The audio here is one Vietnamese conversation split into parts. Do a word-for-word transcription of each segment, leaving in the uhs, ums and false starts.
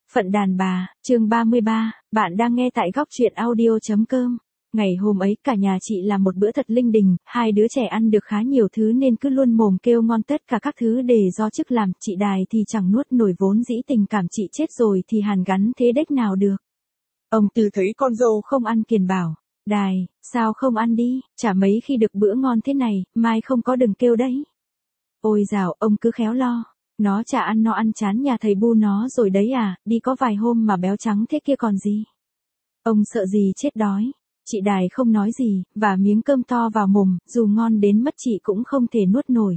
Phận đàn bà, chương ba mươi ba, bạn đang nghe tại góc truyện audio.com. Ngày hôm ấy cả nhà chị làm một bữa thật linh đình, hai đứa trẻ ăn được khá nhiều thứ nên cứ luôn mồm kêu ngon, tất cả các thứ để do chức làm, chị Đài thì chẳng nuốt nổi, vốn dĩ tình cảm chị chết rồi thì hàn gắn thế đếch nào được. Ông Tư thấy con dâu không ăn kiền bảo, Đài, sao không ăn đi, chả mấy khi được bữa ngon thế này, mai không có đừng kêu đấy. Ôi dào, ông cứ khéo lo. Nó chả ăn no ăn chán nhà thầy bu nó rồi đấy à, đi có vài hôm mà béo trắng thế kia còn gì. Ông sợ gì chết đói. Chị Đài không nói gì, và miếng cơm to vào mồm, dù ngon đến mất chị cũng không thể nuốt nổi.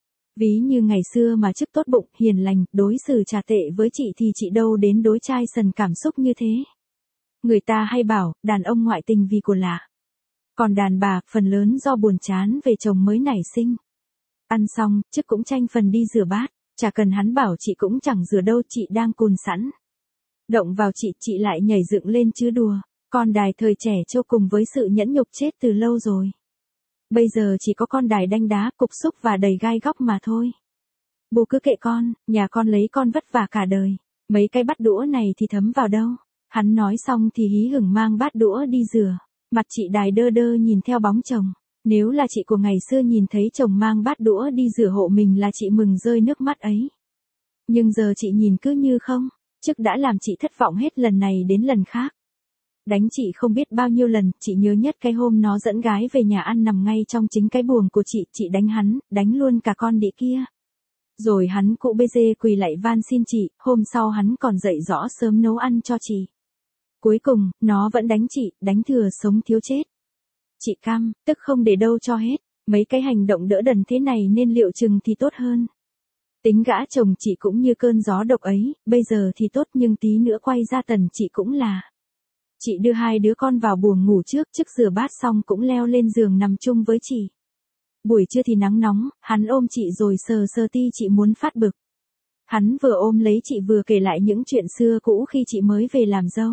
Ví như ngày xưa mà chức tốt bụng, hiền lành, đối xử trà tệ với chị thì chị đâu đến đối chai sần cảm xúc như thế. Người ta hay bảo, đàn ông ngoại tình vì của lạ. Còn đàn bà, phần lớn do buồn chán về chồng mới nảy sinh. Ăn xong, chức cũng tranh phần đi rửa bát. Chả cần hắn bảo chị cũng chẳng rửa đâu, chị đang cùn sẵn. Động vào chị, chị lại nhảy dựng lên chứ đùa. Con Đài thời trẻ trâu cùng với sự nhẫn nhục chết từ lâu rồi. Bây giờ chỉ có con Đài đanh đá, cục xúc và đầy gai góc mà thôi. Bu cứ kệ con, nhà con lấy con vất vả cả đời. Mấy cái bát đũa này thì thấm vào đâu. Hắn nói xong thì hí hửng mang bát đũa đi rửa. Mặt chị Đài đơ đơ nhìn theo bóng chồng. Nếu là chị của ngày xưa nhìn thấy chồng mang bát đũa đi rửa hộ mình là chị mừng rơi nước mắt ấy. Nhưng giờ chị nhìn cứ như không, chức đã làm chị thất vọng hết lần này đến lần khác. Đánh chị không biết bao nhiêu lần, chị nhớ nhất cái hôm nó dẫn gái về nhà ăn nằm ngay trong chính cái buồng của chị, chị đánh hắn, đánh luôn cả con đĩ kia. Rồi hắn cụ bê dê quỳ lại van xin chị, hôm sau hắn còn dậy rõ sớm nấu ăn cho chị. Cuối cùng, nó vẫn đánh chị, đánh thừa sống thiếu chết. Chị cam, tức không để đâu cho hết, mấy cái hành động đỡ đần thế này nên liệu chừng thì tốt hơn. Tính gã chồng chị cũng như cơn gió độc ấy, bây giờ thì tốt nhưng tí nữa quay ra tần chị cũng là. Chị đưa hai đứa con vào buồng ngủ trước, trước rửa bát xong cũng leo lên giường nằm chung với chị. Buổi trưa thì nắng nóng, hắn ôm chị rồi sờ sờ ti chị muốn phát bực. Hắn vừa ôm lấy chị vừa kể lại những chuyện xưa cũ khi chị mới về làm dâu.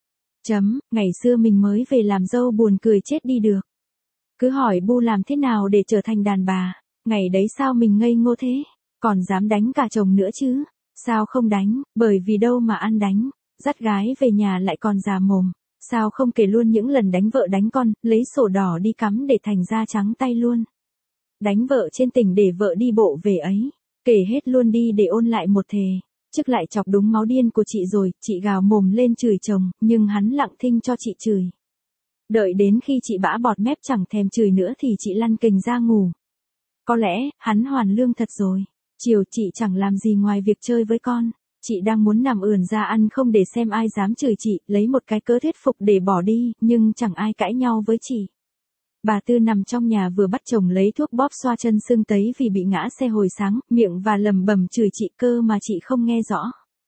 Chấm, ngày xưa mình mới về làm dâu buồn cười chết đi được. Cứ hỏi bu làm thế nào để trở thành đàn bà, ngày đấy sao mình ngây ngô thế, còn dám đánh cả chồng nữa chứ, sao không đánh, bởi vì đâu mà ăn đánh, dắt gái về nhà lại còn già mồm, sao không kể luôn những lần đánh vợ đánh con, lấy sổ đỏ đi cắm để thành da trắng tay luôn. Đánh vợ trên tỉnh để vợ đi bộ về ấy, kể hết luôn đi để ôn lại một thề. Chức lại chọc đúng máu điên của chị rồi, chị gào mồm lên chửi chồng, nhưng hắn lặng thinh cho chị chửi. Đợi đến khi chị bã bọt mép chẳng thèm chửi nữa thì chị lăn kình ra ngủ. Có lẽ, hắn hoàn lương thật rồi. Chiều chị chẳng làm gì ngoài việc chơi với con. Chị đang muốn nằm ườn ra ăn không để xem ai dám chửi chị, lấy một cái cớ thuyết phục để bỏ đi, nhưng chẳng ai cãi nhau với chị. Bà Tư nằm trong nhà vừa bắt chồng lấy thuốc bóp xoa chân sưng tấy vì bị ngã xe hồi sáng, miệng và lầm bầm chửi chị cơ mà chị không nghe rõ.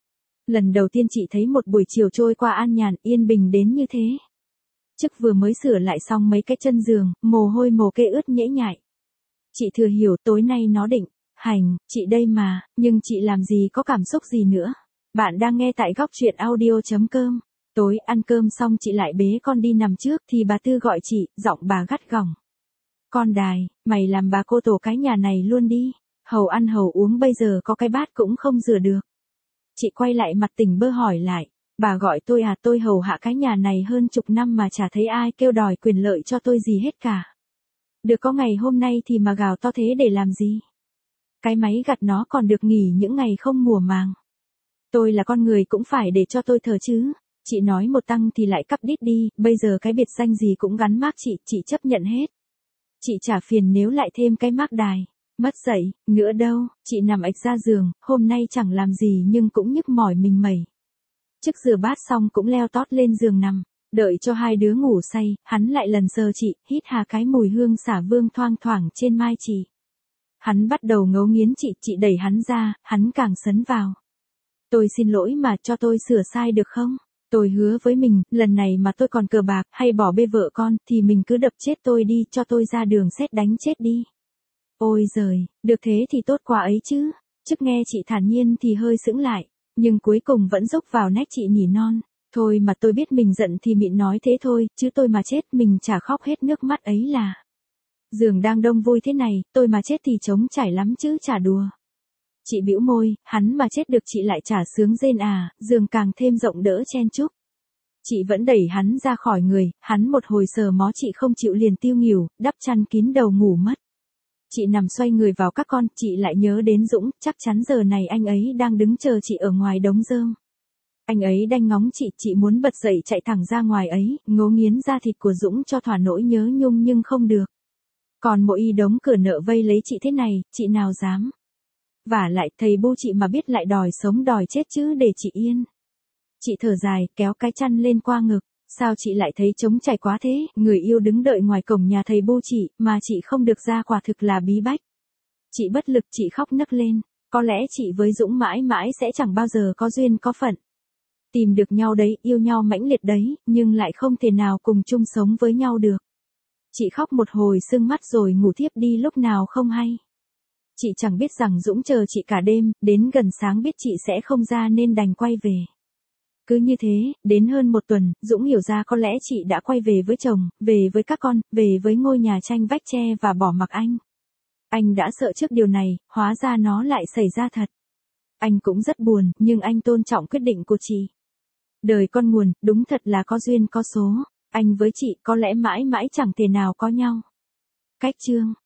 Lần đầu tiên chị thấy một buổi chiều trôi qua an nhàn, yên bình đến như thế. Chức vừa mới sửa lại xong mấy cái chân giường, mồ hôi mồ kê ướt nhễ nhại. Chị thừa hiểu tối nay nó định, hành, chị đây mà, nhưng chị làm gì có cảm xúc gì nữa. Bạn đang nghe tại góc truyện audio.com. Tối ăn cơm xong chị lại bế con đi nằm trước thì bà Tư gọi chị, giọng bà gắt gỏng. Con Đài, mày làm bà cô tổ cái nhà này luôn đi, hầu ăn hầu uống bây giờ có cái bát cũng không rửa được. Chị quay lại mặt tỉnh bơ hỏi lại, bà gọi tôi à, tôi hầu hạ cái nhà này hơn chục năm mà chả thấy ai kêu đòi quyền lợi cho tôi gì hết cả. Được có ngày hôm nay thì mà gào to thế để làm gì? Cái máy gặt nó còn được nghỉ những ngày không mùa màng. Tôi là con người cũng phải để cho tôi thở chứ. Chị nói một tăng thì lại cắp đít đi, bây giờ cái biệt danh gì cũng gắn mác chị, chị chấp nhận hết. Chị chả phiền nếu lại thêm cái mác Đài. Mất dậy, nữa đâu, chị nằm ạch ra giường, hôm nay chẳng làm gì nhưng cũng nhức mỏi mình mẩy. Chức rửa bát xong cũng leo tót lên giường nằm, đợi cho hai đứa ngủ say, hắn lại lần sờ chị, hít hà cái mùi hương xả vương thoang thoảng trên mai chị. Hắn bắt đầu ngấu nghiến chị, chị đẩy hắn ra, hắn càng sấn vào. Tôi xin lỗi mà cho tôi sửa sai được không? Tôi hứa với mình, lần này mà tôi còn cờ bạc hay bỏ bê vợ con thì mình cứ đập chết tôi đi, cho tôi ra đường sét đánh chết đi. Ôi giời, được thế thì tốt quá ấy chứ. Chức nghe chị thản nhiên thì hơi sững lại, nhưng cuối cùng vẫn dốc vào nách chị nỉ non. Thôi mà tôi biết mình giận thì mịn nói thế thôi, chứ tôi mà chết mình chả khóc hết nước mắt ấy là. Giường đang đông vui thế này, tôi mà chết thì trống trải lắm chứ chả đùa. Chị bĩu môi, hắn mà chết được chị lại chả sướng rên à, giường càng thêm rộng đỡ chen chúc. Chị vẫn đẩy hắn ra khỏi người, hắn một hồi sờ mó chị không chịu liền tiêu nghỉu, đắp chăn kín đầu ngủ mất. Chị nằm xoay người vào các con, chị lại nhớ đến Dũng, chắc chắn giờ này anh ấy đang đứng chờ chị ở ngoài đống rơm. Anh ấy đanh ngóng chị, chị muốn bật dậy chạy thẳng ra ngoài ấy, ngấu nghiến da thịt của Dũng cho thỏa nỗi nhớ nhung nhưng không được. Còn mỗi y đống cửa nợ vây lấy chị thế này, chị nào dám. Vả lại thầy bu chị mà biết lại đòi sống đòi chết chứ để chị yên. Chị thở dài, kéo cái chăn lên qua ngực. Sao chị lại thấy trống trải quá thế, người yêu đứng đợi ngoài cổng nhà thầy bu chị, mà chị không được ra quả thực là bí bách. Chị bất lực, chị khóc nấc lên. Có lẽ chị với Dũng mãi mãi sẽ chẳng bao giờ có duyên có phận. Tìm được nhau đấy, yêu nhau mãnh liệt đấy, nhưng lại không thể nào cùng chung sống với nhau được. Chị khóc một hồi sưng mắt rồi ngủ thiếp đi lúc nào không hay. Chị chẳng biết rằng Dũng chờ chị cả đêm, đến gần sáng biết chị sẽ không ra nên đành quay về. Cứ như thế, đến hơn một tuần, Dũng hiểu ra có lẽ chị đã quay về với chồng, về với các con, về với ngôi nhà tranh vách tre và bỏ mặc anh. Anh đã sợ trước điều này, hóa ra nó lại xảy ra thật. Anh cũng rất buồn, nhưng anh tôn trọng quyết định của chị. Đời con nguồn, đúng thật là có duyên có số. Anh với chị có lẽ mãi mãi chẳng thể nào có nhau. Cách chương